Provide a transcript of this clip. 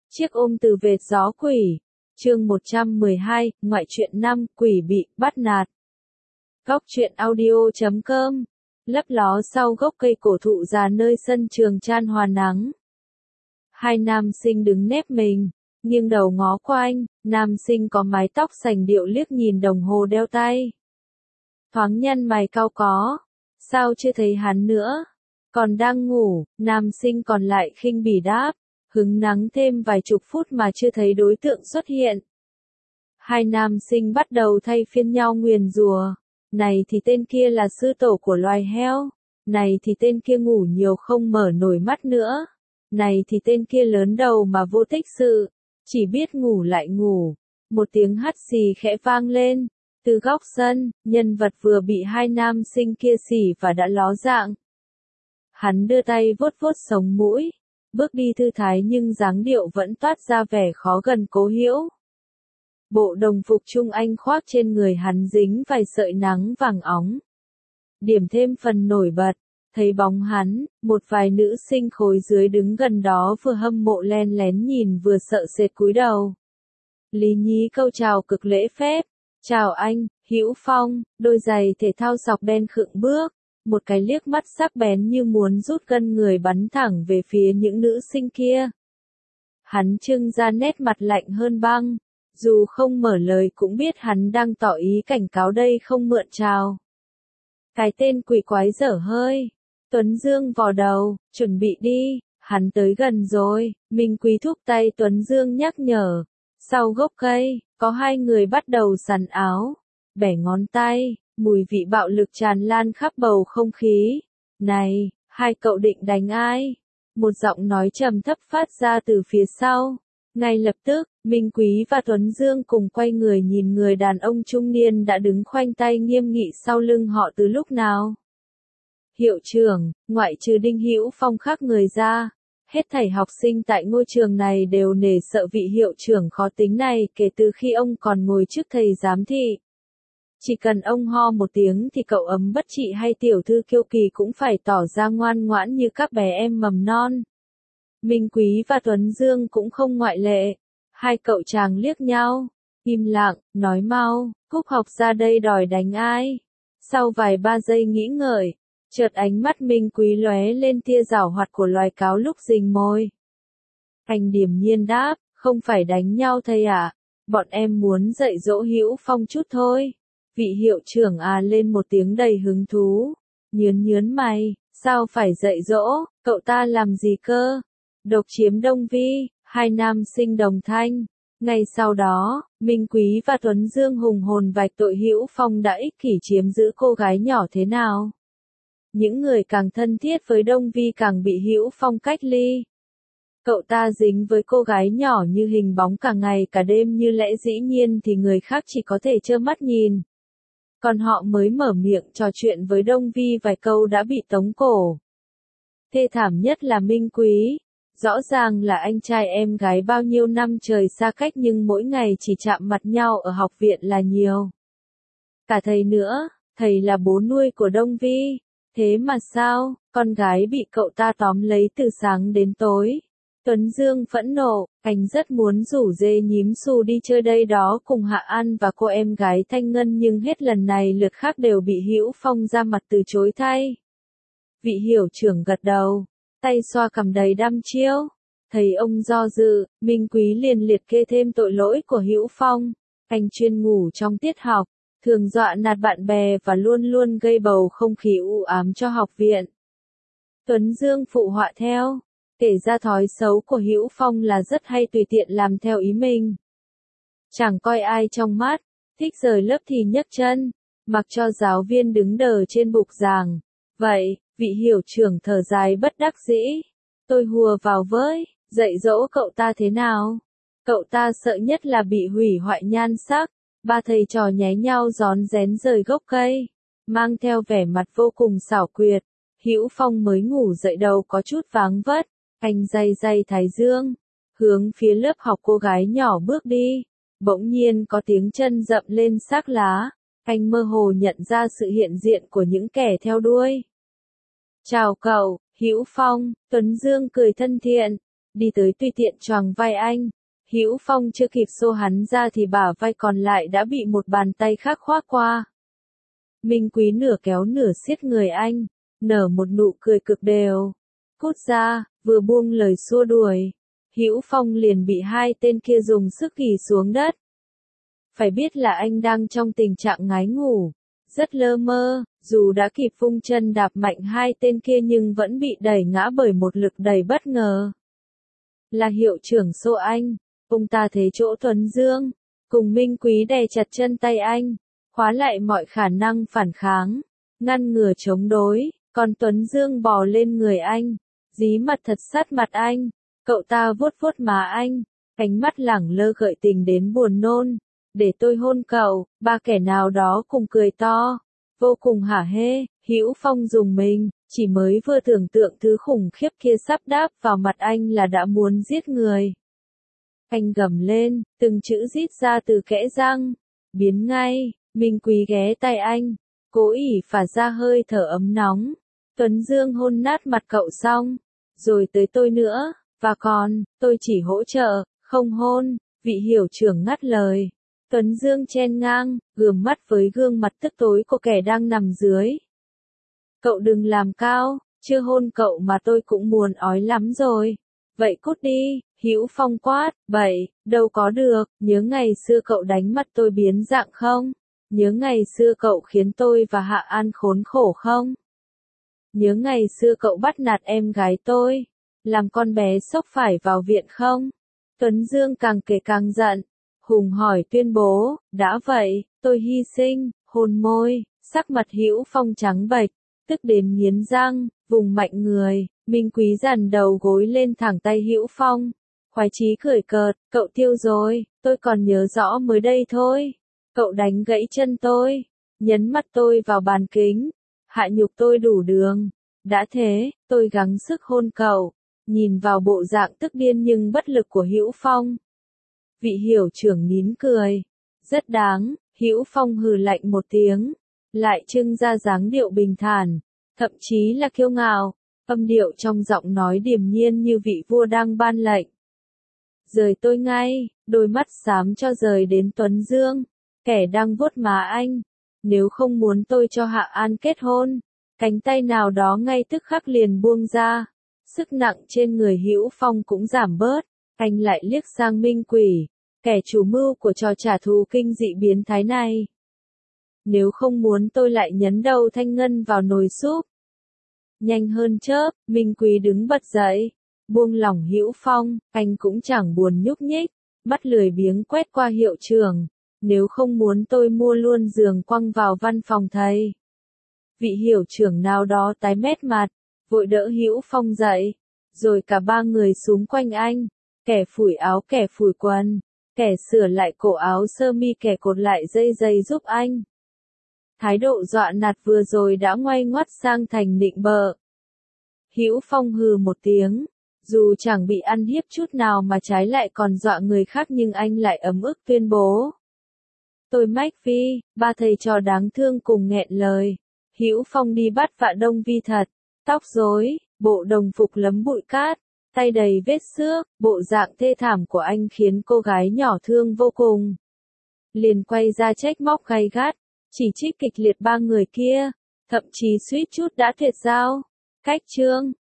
Chiếc ôm từ vệt gió quỷ. Chương 112, ngoại truyện 5, quỷ bị bắt nạt. Góc truyện audio.com. Lấp ló sau gốc cây cổ thụ già nơi sân trường chan hòa nắng. Hai nam sinh đứng nép mình, nghiêng đầu ngó quanh, nam sinh có mái tóc sành điệu liếc nhìn đồng hồ đeo tay. Thoáng nhăn mày cau có, sao chưa thấy hắn nữa? Còn đang ngủ, nam sinh còn lại khinh bỉ đáp, hứng nắng thêm vài chục phút mà chưa thấy đối tượng xuất hiện. Hai nam sinh bắt đầu thay phiên nhau nguyền rủa, này thì tên kia là sư tổ của loài heo, này thì tên kia ngủ nhiều không mở nổi mắt nữa, này thì tên kia lớn đầu mà vô tích sự, chỉ biết ngủ lại ngủ. Một tiếng hắt xì khẽ vang lên, từ góc sân, nhân vật vừa bị hai nam sinh kia xỉ và đã ló dạng. Hắn đưa tay vuốt vuốt sống mũi, bước đi thư thái nhưng dáng điệu vẫn toát ra vẻ khó gần cố hữu. Bộ đồng phục Trung Anh khoác trên người hắn dính vài sợi nắng vàng óng. Điểm thêm phần nổi bật, thấy bóng hắn, một vài nữ sinh khối dưới đứng gần đó vừa hâm mộ len lén nhìn vừa sợ sệt cúi đầu. Lý Nhí câu chào cực lễ phép, chào anh, Hữu Phong, đôi giày thể thao sọc đen khựng bước. Một cái liếc mắt sắc bén như muốn rút gân người bắn thẳng về phía những nữ sinh kia. Hắn trưng ra nét mặt lạnh hơn băng, dù không mở lời cũng biết hắn đang tỏ ý cảnh cáo đây không mượn trào. Cái tên quỷ quái dở hơi. Tuấn Dương vò đầu, chuẩn bị đi, hắn tới gần rồi. Minh Quý thúc tay Tuấn Dương nhắc nhở. Sau gốc cây, có hai người bắt đầu sắn áo, bẻ ngón tay. Mùi vị bạo lực tràn lan khắp bầu không khí. Này, hai cậu định đánh ai? Một giọng nói trầm thấp phát ra từ phía sau. Ngay lập tức, Minh Quý và Tuấn Dương cùng quay người nhìn người đàn ông trung niên đã đứng khoanh tay nghiêm nghị sau lưng họ từ lúc nào. Hiệu trưởng, ngoại trừ Đinh Hữu Phong khác người ra, hết thảy học sinh tại ngôi trường này đều nể sợ vị hiệu trưởng khó tính này kể từ khi ông còn ngồi trước thầy giám thị. Chỉ cần ông ho một tiếng thì cậu ấm bất trị hay tiểu thư kiêu kỳ cũng phải tỏ ra ngoan ngoãn như các bé em mầm non. Minh Quý và Tuấn Dương cũng không ngoại lệ. Hai cậu chàng liếc nhau, im lặng, nói mau, Cúc học ra đây đòi đánh ai. Sau vài ba giây nghĩ ngợi, chợt ánh mắt Minh Quý lóe lên tia giảo hoạt của loài cáo lúc rình mồi. Anh điềm nhiên đáp, không phải đánh nhau thầy ạ, bọn em muốn dạy dỗ Hữu Phong chút thôi. Vị hiệu trưởng lên một tiếng đầy hứng thú, nhớn mày, sao phải dạy dỗ, cậu ta làm gì cơ? Độc chiếm Đông Vi, hai nam sinh đồng thanh. Ngay sau đó, Minh Quý và Tuấn Dương hùng hồn vạch tội Hữu Phong đã ích kỷ chiếm giữ cô gái nhỏ thế nào. Những người càng thân thiết với Đông Vi càng bị Hữu Phong cách ly. Cậu ta dính với cô gái nhỏ như hình bóng cả ngày cả đêm như lẽ dĩ nhiên thì người khác chỉ có thể trơ mắt nhìn. Còn họ mới mở miệng trò chuyện với Đông Vi vài câu đã bị tống cổ. Thê thảm nhất là Minh Quý. Rõ ràng là anh trai em gái bao nhiêu năm trời xa cách nhưng mỗi ngày chỉ chạm mặt nhau ở học viện là nhiều. Cả thầy nữa, thầy là bố nuôi của Đông Vi. Thế mà sao, con gái bị cậu ta tóm lấy từ sáng đến tối. Tuấn Dương phẫn nộ, anh rất muốn rủ dê nhím xù đi chơi đây đó cùng Hạ An và cô em gái Thanh Ngân nhưng hết lần này lượt khác đều bị Hữu Phong ra mặt từ chối thay. Vị hiệu trưởng gật đầu, tay xoa cằm đầy đăm chiêu. Thấy ông do dự, Minh Quý liền liệt kê thêm tội lỗi của Hữu Phong. Anh chuyên ngủ trong tiết học, thường dọa nạt bạn bè và luôn luôn gây bầu không khí u ám cho học viện. Tuấn Dương phụ họa theo. Kể ra thói xấu của Hữu Phong là rất hay tùy tiện làm theo ý mình. Chẳng coi ai trong mắt, thích rời lớp thì nhấc chân, mặc cho giáo viên đứng đờ trên bục giảng. Vậy, vị hiệu trưởng thở dài bất đắc dĩ. Tôi hùa vào với, dạy dỗ cậu ta thế nào? Cậu ta sợ nhất là bị hủy hoại nhan sắc. Ba thầy trò nháy nhau rón rén rời gốc cây, mang theo vẻ mặt vô cùng xảo quyệt. Hữu Phong mới ngủ dậy đầu có chút váng vất. Anh day thái dương, hướng phía lớp học cô gái nhỏ bước đi. Bỗng nhiên có tiếng chân dậm lên xác lá. Anh mơ hồ nhận ra sự hiện diện của những kẻ theo đuôi. Chào cậu, Hữu Phong, Tuấn Dương cười thân thiện. đi tới tùy tiện choàng vai anh. Hữu Phong chưa kịp xô hắn ra thì bả vai còn lại đã bị một bàn tay khác khoác qua. Minh Quý nửa kéo nửa siết người anh, nở một nụ cười cực đều. Cút ra, vừa buông lời xua đuổi, Hữu Phong liền bị hai tên kia dùng sức ghì xuống đất. Phải biết là anh đang trong tình trạng ngái ngủ, rất lơ mơ, dù đã kịp vung chân đạp mạnh hai tên kia nhưng vẫn bị đẩy ngã bởi một lực đẩy bất ngờ. Là hiệu trưởng Xô Anh, ông ta thấy chỗ Tuấn Dương, cùng Minh Quý đè chặt chân tay anh, khóa lại mọi khả năng phản kháng, ngăn ngừa chống đối, còn Tuấn Dương bò lên người anh, dí mặt thật sát mặt anh, cậu ta vuốt vuốt má anh, ánh mắt lẳng lơ gợi tình đến buồn nôn. Để tôi hôn cậu, ba kẻ nào đó cùng cười to, vô cùng hả hê. Hữu Phong dùng mình, chỉ mới vừa tưởng tượng thứ khủng khiếp kia sắp đáp vào mặt anh là đã muốn giết người. Anh gầm lên, từng chữ rít ra từ kẽ răng, biến ngay. Minh Quý ghé tay anh, cố ỉ phả ra hơi thở ấm nóng. Tuấn Dương hôn nát mặt cậu xong, rồi tới tôi nữa, và còn, tôi chỉ hỗ trợ, không hôn. Vị hiệu trưởng ngắt lời. Tuấn Dương chen ngang, gườm mắt với gương mặt tức tối của kẻ đang nằm dưới. Cậu đừng làm cao, chưa hôn cậu mà tôi cũng muốn ói lắm rồi. Vậy cút đi, Hữu Phong quát, vậy, đâu có được, nhớ ngày xưa cậu đánh mặt tôi biến dạng không? Nhớ ngày xưa cậu khiến tôi và Hạ An khốn khổ không? Nhớ ngày xưa cậu bắt nạt em gái tôi, làm con bé sốc phải vào viện không? Tuấn Dương càng kể càng giận. Hùng hỏi tuyên bố, đã vậy, tôi hy sinh, hôn môi, sắc mặt Hữu Phong trắng bệch, tức đến nghiến răng, vùng mạnh người, Minh Quý dằn đầu gối lên thẳng tay Hữu Phong, khoái chí cười cợt, cậu tiêu rồi, tôi còn nhớ rõ mới đây thôi, cậu đánh gãy chân tôi, nhấn mặt tôi vào bàn kính, hạ nhục tôi đủ đường, đã thế, tôi gắng sức hôn cậu, nhìn vào bộ dạng tức điên nhưng bất lực của Hữu Phong. Vị hiệu trưởng nín cười. Rất đáng, Hữu Phong hừ lạnh một tiếng, lại trưng ra dáng điệu bình thản, thậm chí là kiêu ngạo, âm điệu trong giọng nói điềm nhiên như vị vua đang ban lệnh. Rời tôi ngay, đôi mắt xám cho rời đến Tuấn Dương, kẻ đang vuốt má anh. Nếu không muốn tôi cho Hạ An kết hôn, cánh tay nào đó ngay tức khắc liền buông ra. Sức nặng trên người Hữu Phong cũng giảm bớt. Anh lại liếc sang Minh Quỷ, kẻ chủ mưu của trò trả thù kinh dị biến thái này. Nếu không muốn tôi lại nhấn đầu Thanh Ngân vào nồi súp. Nhanh hơn chớp, Minh Quý đứng bật dậy, buông lỏng Hữu Phong, anh cũng chẳng buồn nhúc nhích, mắt lười biếng quét qua hiệu trưởng. Nếu không muốn tôi mua luôn giường quăng vào văn phòng thầy. Vị hiệu trưởng nào đó tái mét mặt, vội đỡ Hữu Phong dậy, rồi cả ba người xúm quanh anh. Kẻ phủi áo, kẻ phủi quần, kẻ sửa lại cổ áo sơ mi, kẻ cột lại dây giày giúp anh. Thái độ dọa nạt vừa rồi đã ngoay ngoắt sang thành nịnh bợ. Hữu Phong hừ một tiếng, dù chẳng bị ăn hiếp chút nào mà trái lại còn dọa người khác nhưng anh lại ấm ức tuyên bố. Tôi Mách Vi, ba thầy trò đáng thương cùng nghẹn lời. Hữu Phong đi bắt Vạ Đông Vi thật, tóc rối, bộ đồng phục lấm bụi cát. Tay đầy vết xước, bộ dạng thê thảm của anh khiến cô gái nhỏ thương vô cùng. Liền quay ra trách móc gay gắt, chỉ trích kịch liệt ba người kia, thậm chí suýt chút đã tuyệt giao. Cách chương